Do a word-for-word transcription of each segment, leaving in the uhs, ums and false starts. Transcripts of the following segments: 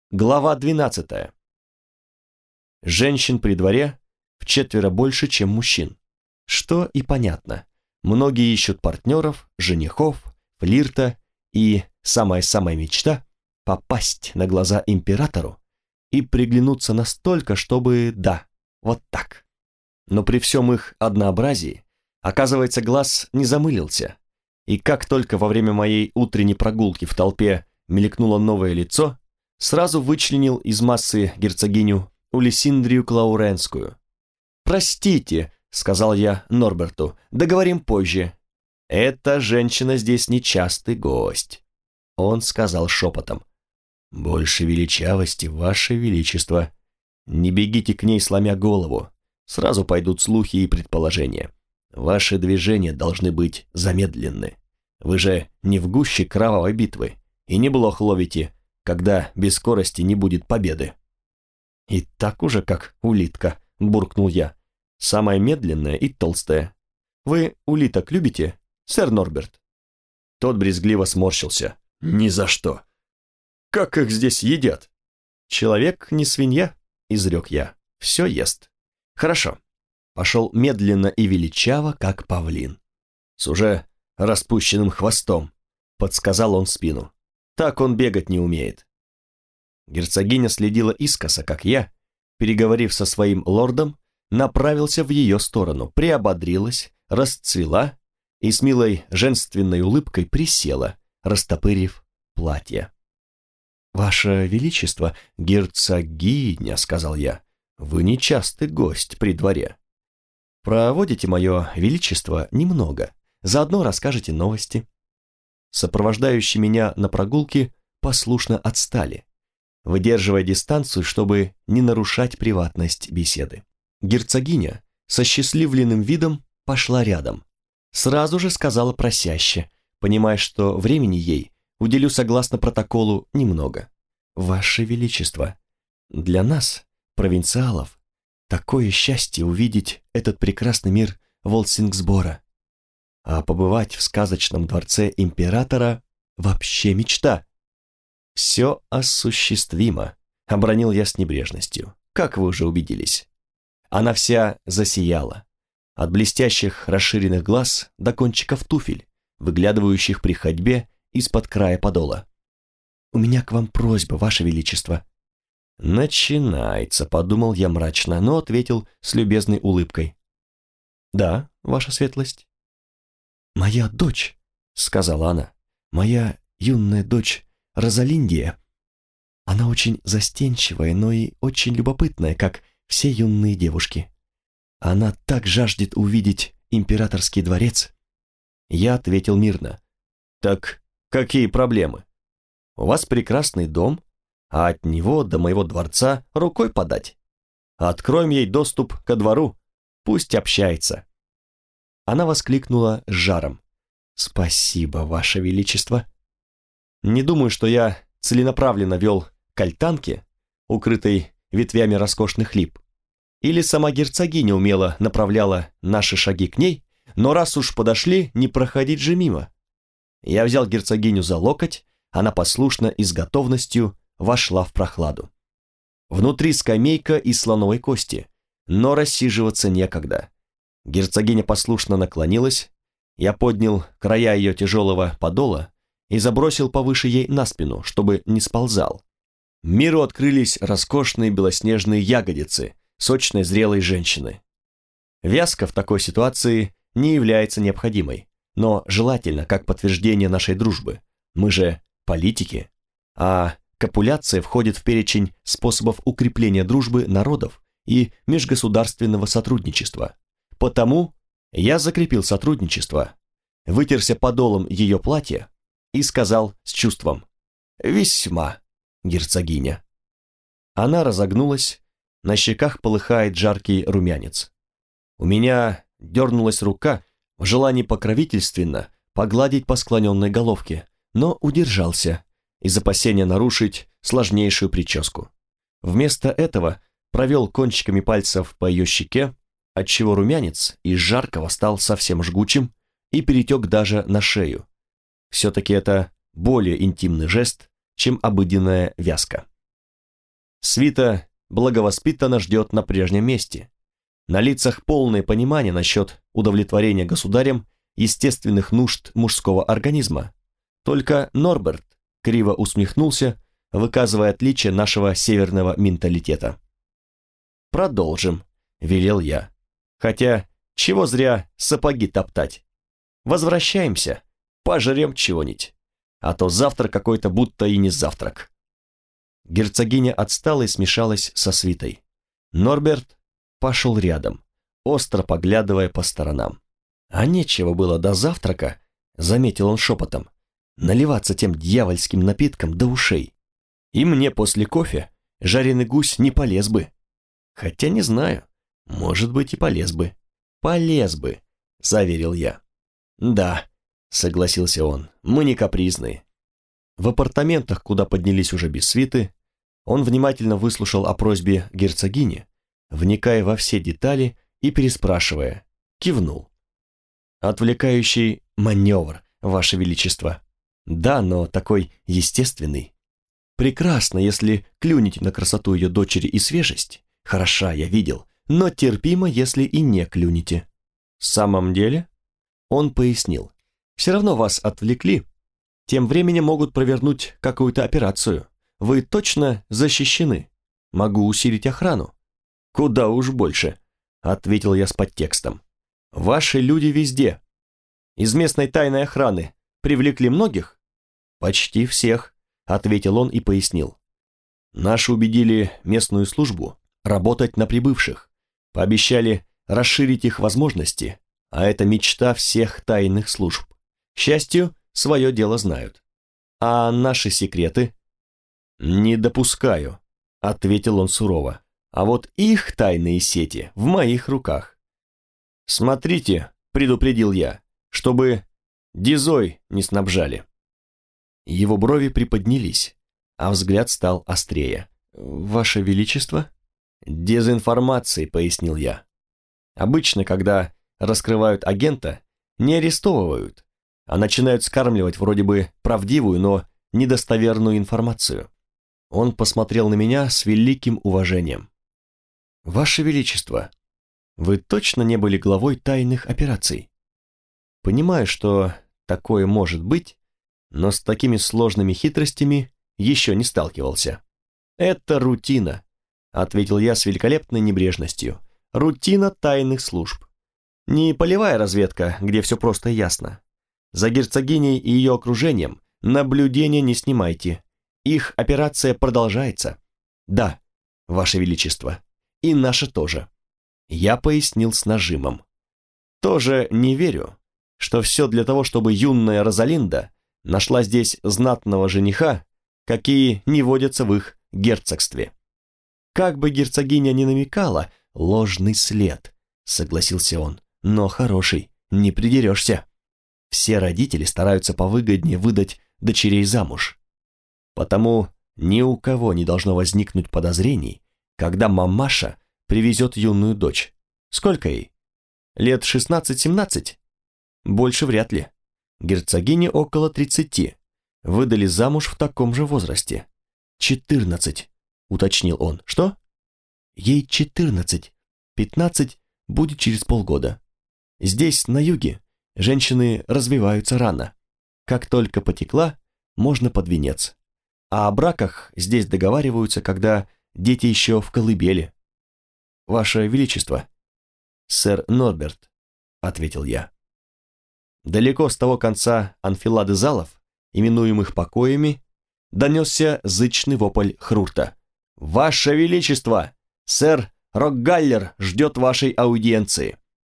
Глава двенадцатая. Женщин при дворе вчетверо больше, чем мужчин. Что и понятно. Многие ищут партнеров, женихов, флирта и, самая-самая мечта, попасть на глаза императору и приглянуться настолько, чтобы, да, вот так. Но при всем их однообразии, оказывается, глаз не замылился, и как только во время моей утренней прогулки в толпе мелькнуло новое лицо, сразу вычленил из массы герцогиню Улисиндрию Клауренскую. «Простите», — сказал я Норберту, — «договорим позже. Эта женщина здесь нечастый гость». Он сказал шепотом: «Больше величавости, ваше величество. Не бегите к ней, сломя голову. Сразу пойдут слухи и предположения. Ваши движения должны быть замедленны. Вы же не в гуще кровавой битвы и не блох ловите, когда без скорости не будет победы». «И так уже как улитка», — буркнул я. «Самая медленная и толстая. Вы улиток любите, сэр Норберт?» Тот брезгливо сморщился. «Ни за что. Как их здесь едят?» «Человек не свинья», — изрек я. «Все ест». «Хорошо». Пошел медленно и величаво, как павлин. С уже распущенным хвостом, подсказал он в спину. Так он бегать не умеет. Герцогиня следила искоса, как я, переговорив со своим лордом, направился в ее сторону, приободрилась, расцвела и с милой женственной улыбкой присела, растопырив платье. «Ваше Величество, герцогиня», — сказал я, — «вы нечастый гость при дворе. Проводите мое величество немного, заодно расскажете новости». Сопровождающие меня на прогулке послушно отстали, выдерживая дистанцию, чтобы не нарушать приватность беседы. Герцогиня со счастливленным видом пошла рядом. Сразу же сказала просяще, понимая, что времени ей уделю согласно протоколу немного. «Ваше Величество, для нас, провинциалов, такое счастье увидеть этот прекрасный мир Волсингсбора. А побывать в сказочном дворце императора вообще мечта». «Все осуществимо», — обронил я с небрежностью, как вы уже убедились. Она вся засияла, от блестящих расширенных глаз до кончиков туфель, выглядывающих при ходьбе из-под края подола. «У меня к вам просьба, ваше величество». «Начинается», — подумал я мрачно, но ответил с любезной улыбкой. «Да, ваша светлость». «Моя дочь», — сказала она, — «моя юная дочь Розалиндия. Она очень застенчивая, но и очень любопытная, как все юные девушки. Она так жаждет увидеть императорский дворец». Я ответил мирно: «Так какие проблемы? У вас прекрасный дом, а от него до моего дворца рукой подать. Откроем ей доступ ко двору, пусть общается». Она воскликнула с жаром: «Спасибо, ваше величество». Не думаю, что я целенаправленно вел к альтанке, укрытой ветвями роскошных лип, или сама герцогиня умело направляла наши шаги к ней, но раз уж подошли, не проходить же мимо. Я взял герцогиню за локоть, она послушно и с готовностью вошла в прохладу. Внутри скамейка из слоновой кости, но рассиживаться некогда. Герцогиня послушно наклонилась, я поднял края ее тяжелого подола и забросил повыше ей на спину, чтобы не сползал. Миру открылись роскошные белоснежные ягодицы сочной зрелой женщины. Вязка в такой ситуации не является необходимой, но желательно как подтверждение нашей дружбы. Мы же политики, а копуляция входит в перечень способов укрепления дружбы народов и межгосударственного сотрудничества. Потому я закрепил сотрудничество, вытерся подолом ее платья и сказал с чувством: «Весьма, герцогиня». Она разогнулась, на щеках полыхает жаркий румянец. У меня дернулась рука в желании покровительственно погладить по склоненной головке, но удержался из опасения нарушить сложнейшую прическу. Вместо этого провел кончиками пальцев по ее щеке, отчего румянец из жаркого стал совсем жгучим и перетек даже на шею. Все-таки это более интимный жест, чем обыденная вязка. Свита благовоспитанно ждет на прежнем месте. На лицах полное понимание насчет удовлетворения государем естественных нужд мужского организма. Только Норберт криво усмехнулся, выказывая отличие нашего северного менталитета. «Продолжим», — велел я. «Хотя, чего зря сапоги топтать? Возвращаемся, пожрем чего-нибудь, а то завтра какой-то будто и не завтрак». Герцогиня отстала и смешалась со свитой. Норберт пошел рядом, остро поглядывая по сторонам. «А нечего было до завтрака», — заметил он шепотом, «наливаться тем дьявольским напитком до ушей. И мне после кофе жареный гусь не полез бы. Хотя не знаю, может быть и полез бы». «Полез бы», — заверил я. «Да», — согласился он, — «мы не капризные». В апартаментах, куда поднялись уже без свиты, он внимательно выслушал о просьбе герцогини, вникая во все детали и переспрашивая, кивнул. «Отвлекающий маневр, Ваше Величество. Да, но такой естественный. Прекрасно, если клюнете на красоту ее дочери и свежесть. Хороша, я видел, но терпимо, если и не клюнете». «В самом деле?» Он пояснил. «Все равно вас отвлекли. Тем временем могут провернуть какую-то операцию. Вы точно защищены. Могу усилить охрану». «Куда уж больше», — ответил я с подтекстом. «Ваши люди везде. Из местной тайной охраны привлекли многих?» «Почти всех», — ответил он и пояснил. «Наши убедили местную службу работать на прибывших, пообещали расширить их возможности, а это мечта всех тайных служб. К счастью, свое дело знают. А наши секреты?» «Не допускаю», — ответил он сурово. «А вот их тайные сети в моих руках. Смотрите», — предупредил я, — «чтобы дизой не снабжали». Его брови приподнялись, а взгляд стал острее. «Ваше Величество?» «Дезинформацией», — пояснил я. «Обычно, когда раскрывают агента, не арестовывают, а начинают скармливать вроде бы правдивую, но недостоверную информацию». Он посмотрел на меня с великим уважением. «Ваше Величество, вы точно не были главой тайных операций? Понимаю, что такое может быть, но с такими сложными хитростями еще не сталкивался». «Это рутина», — ответил я с великолепной небрежностью. «Рутина тайных служб. Не полевая разведка, где все просто ясно. За герцогиней и ее окружением наблюдения не снимайте. Их операция продолжается. Да, Ваше Величество, и наша тоже». Я пояснил с нажимом. «Тоже не верю, что все для того, чтобы юная Розалинда нашла здесь знатного жениха, какие не водятся в их герцогстве. Как бы герцогиня ни намекала, ложный след», — согласился он, — «но хороший, не придерешься. Все родители стараются повыгоднее выдать дочерей замуж. Потому ни у кого не должно возникнуть подозрений, когда мамаша привезет юную дочь. Сколько ей? Лет шестнадцать-семнадцать? Больше вряд ли. Герцогине около тридцати. Выдали замуж в таком же возрасте. Четырнадцать, уточнил он. Что? Ей четырнадцать. Пятнадцать будет через полгода. Здесь, на юге, женщины развиваются рано. Как только потекла, можно под венец. А о браках здесь договариваются, когда дети еще в колыбели. «Ваше Величество». «Сэр Норберт», — ответил я. Далеко с того конца анфилады залов, именуемых покоями, донесся зычный вопль Хрурта. «Ваше Величество! Сэр Рокгаллер ждет вашей аудиенции».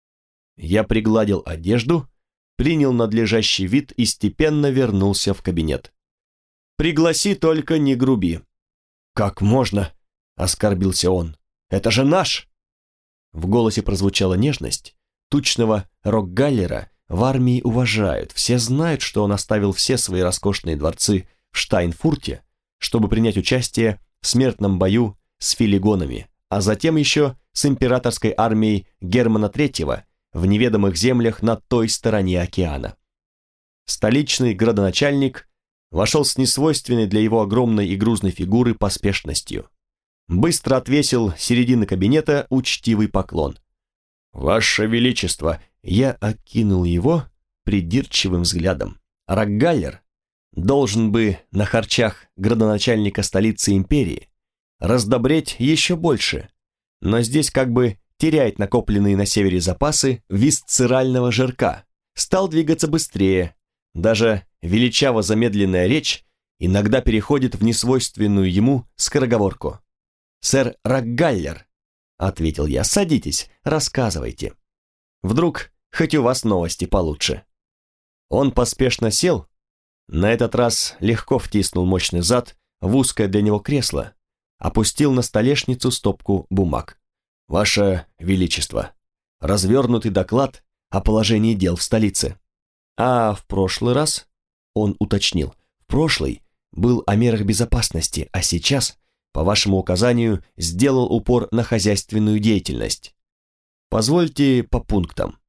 Я пригладил одежду, принял надлежащий вид и степенно вернулся в кабинет. «Пригласи, только не груби». «Как можно?» — оскорбился он. «Это же наш!» В голосе прозвучала нежность. Тучного Рокгаллера в армии уважают, все знают, что он оставил все свои роскошные дворцы в Штайнфурте, чтобы принять участие в смертном бою с филигонами, а затем еще с императорской армией Германа Третьего в неведомых землях на той стороне океана. Столичный градоначальник вошел с несвойственной для его огромной и грузной фигуры поспешностью. быстро отвесил с середины кабинета учтивый поклон. «Ваше Величество!» Я окинул его придирчивым взглядом. Рокгаллер должен бы на харчах градоначальника столицы империи раздобреть еще больше, но здесь как бы теряет накопленные на севере запасы висцерального жирка, стал двигаться быстрее, даже величаво замедленная речь иногда переходит в несвойственную ему скороговорку. «Сэр Рокгаллер», — ответил я, — «садитесь, рассказывайте. Вдруг хоть у вас новости получше». Он поспешно сел, на этот раз легко втиснул мощный зад в узкое для него кресло, опустил на столешницу стопку бумаг. «Ваше Величество, развернутый доклад о положении дел в столице». «А в прошлый раз?» — он уточнил. «В прошлый был о мерах безопасности, а сейчас, по вашему указанию, сделал упор на хозяйственную деятельность. Позвольте по пунктам».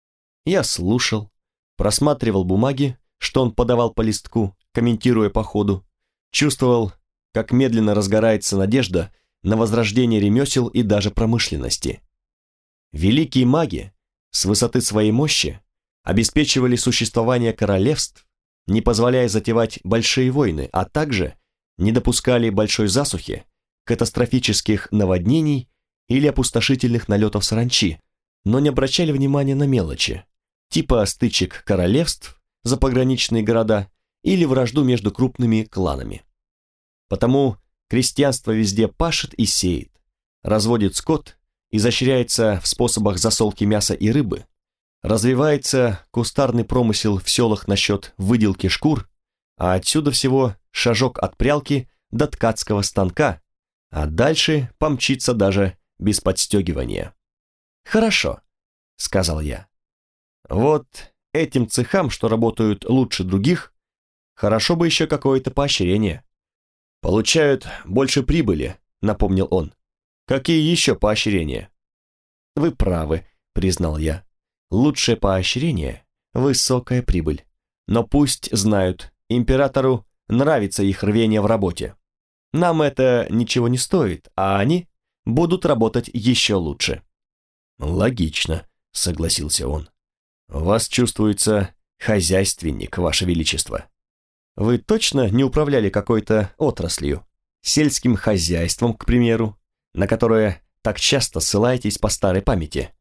Я слушал, просматривал бумаги, что он подавал по листку, комментируя по ходу, чувствовал, как медленно разгорается надежда на возрождение ремесел и даже промышленности. Великие маги с высоты своей мощи обеспечивали существование королевств, не позволяя затевать большие войны, а также не допускали большой засухи, катастрофических наводнений или опустошительных налетов саранчи, но не обращали внимания на мелочи, типа стычек королевств за пограничные города или вражду между крупными кланами. Потому крестьянство везде пашет и сеет, разводит скот, изощряется в способах засолки мяса и рыбы, развивается кустарный промысел в селах насчет выделки шкур, а отсюда всего шажок от прялки до ткацкого станка, а дальше помчится даже без подстегивания. «Хорошо», — сказал я. «Вот этим цехам, что работают лучше других, хорошо бы еще какое-то поощрение». «Получают больше прибыли», — напомнил он. «Какие еще поощрения?» «Вы правы», — признал я. «Лучшее поощрение — высокая прибыль. Но пусть знают, императору нравится их рвение в работе. Нам это ничего не стоит, а они будут работать еще лучше». «Логично», — согласился он. «В вас чувствуется хозяйственник, Ваше Величество. Вы точно не управляли какой-то отраслью, сельским хозяйством, к примеру, на которое так часто ссылаетесь по старой памяти?»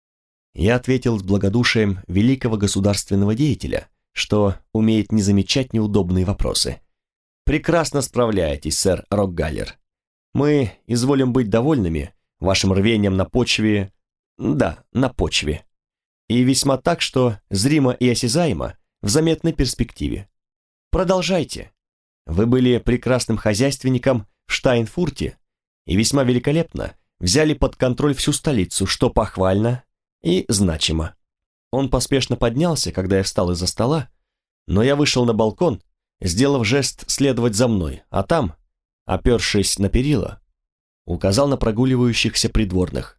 Я ответил с благодушием великого государственного деятеля, что умеет не замечать неудобные вопросы. «Прекрасно справляетесь, сэр Рокгаллер. Мы изволим быть довольными вашим рвением на почве... Да, на почве. И весьма так, что зримо и осязаемо в заметной перспективе. Продолжайте. Вы были прекрасным хозяйственником в Штайнфурте и весьма великолепно взяли под контроль всю столицу, что похвально и значимо». Он поспешно поднялся, когда я встал из-за стола, но я вышел на балкон, сделав жест следовать за мной, а там, опершись на перила, указал на прогуливающихся придворных.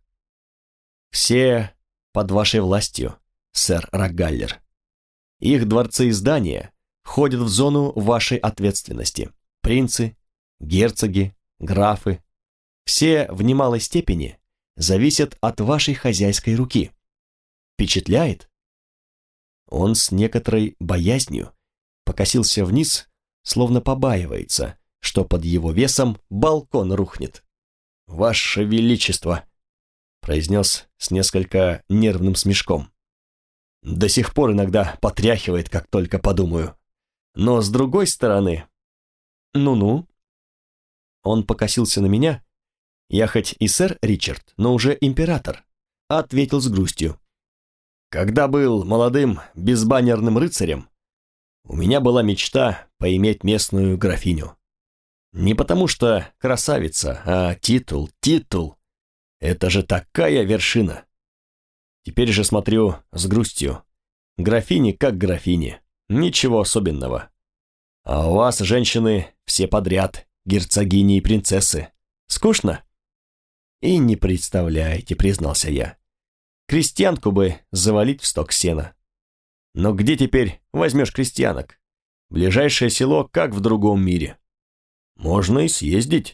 «Все под вашей властью, сэр Рокгаллер. Их дворцы и здания входят в зону вашей ответственности. Принцы, герцоги, графы, все в немалой степени зависят от вашей хозяйской руки. Впечатляет?» Он с некоторой боязнью покосился вниз, словно побаивается, что под его весом балкон рухнет. «Ваше Величество», — произнес с несколько нервным смешком. «До сих пор иногда потряхивает, как только подумаю. Но с другой стороны...» «Ну-ну». Он покосился на меня. «Я хоть и сэр Ричард, но уже император», — ответил с грустью. «Когда был молодым безбаннерным рыцарем, у меня была мечта поиметь местную графиню. Не потому что красавица, а титул, титул. Это же такая вершина. Теперь же смотрю с грустью. Графини как графини, ничего особенного. А у вас, женщины, все подряд, герцогини и принцессы. Скучно?» «И не представляете», — признался я. «Крестьянку бы завалить в сток сена. Но где теперь возьмешь крестьянок? Ближайшее село как в другом мире. Можно и съездить,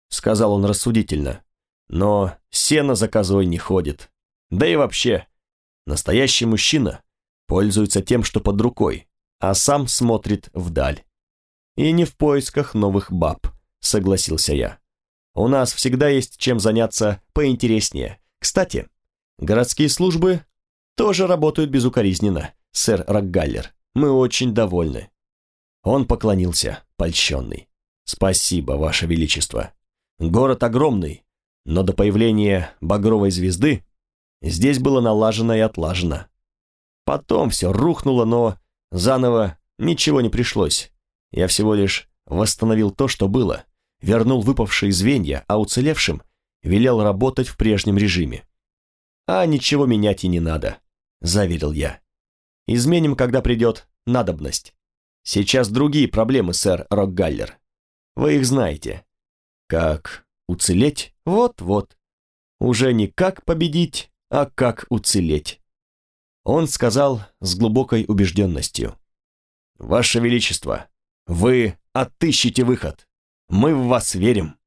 сказал он рассудительно, но сено за козой не ходит. Да и вообще, настоящий мужчина пользуется тем, что под рукой, а сам смотрит вдаль. И не в поисках новых баб, согласился я. У нас всегда есть чем заняться поинтереснее. Кстати, городские службы тоже работают безукоризненно, сэр Рокгаллер. Мы очень довольны. Он поклонился, польщенный. Спасибо, Ваше Величество. Город огромный, но до появления багровой звезды здесь было налажено и отлажено. Потом все рухнуло, но заново ничего не пришлось. Я всего лишь восстановил то, что было, вернул выпавшие звенья, а уцелевшим велел работать в прежнем режиме. «А ничего менять и не надо», — заверил я. «Изменим, когда придет надобность. Сейчас другие проблемы, сэр Рокгаллер. Вы их знаете. Как уцелеть? Вот-вот. Уже не как победить, а как уцелеть». Он сказал с глубокой убежденностью: «Ваше Величество, вы отыщете выход. Мы в вас верим».